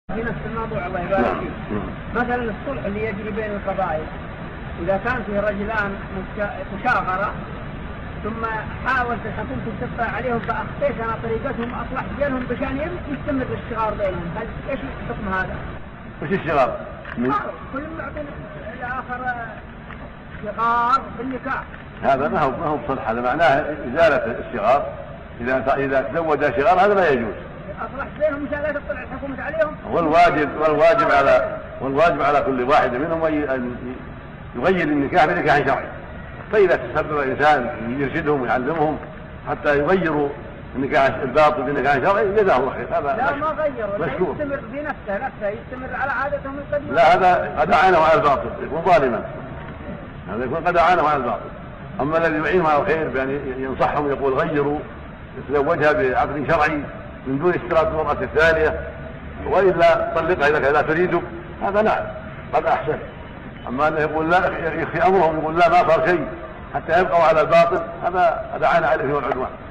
في نفس الموضوع الله يبارك فيك. مثلا الصلح اللي يجري بين القبائل إذا كان في رجلان مشاغرة ثم حاولت الحكومة تتبع عليهم فأخطيت أنا طريقتهم أصلحت بينهم بشان يستمر الشغار بينهم، هل إيش الحكم هذا؟ وش الشغار؟ كل معطي الآخر شغار بالنكاح. هذا ما هو بصلح، هذا معناه إزالة الشغار. إذا تزوج شغار هذا لا يجوز. أصلحت بينهم مشان لا تطلع الحكومة عليهم. والواجب على كل واحد منهم أن يغير النكاح بنكاح شرعي. فإذا تسبب الإنسان يرشدهم ويعلمهم حتى يغيروا النكاح الباطل بنكاح شرعي جزاه الله خير. هذا لا ما غيروا، يستمر في نفسه يستمر على عادتهم القديمة. لا هذا قد أعانه على الباطل يكون ظالما، هذا يكون قد أعانه على الباطل. أما الذي يعينهم على الخير بأن ينصحهم يقول غيروا يتزوجها بعقد شرعي من دون اشتراط المرأة الثانية وإلا طلقها إذا لا تريد، هذا نعم قد أحسن. أما أنه يقول لا يخفي أمرهم يقول لا ما صار شيء حتى يبقوا على الباطل، هذا أعان عليه والعدوان.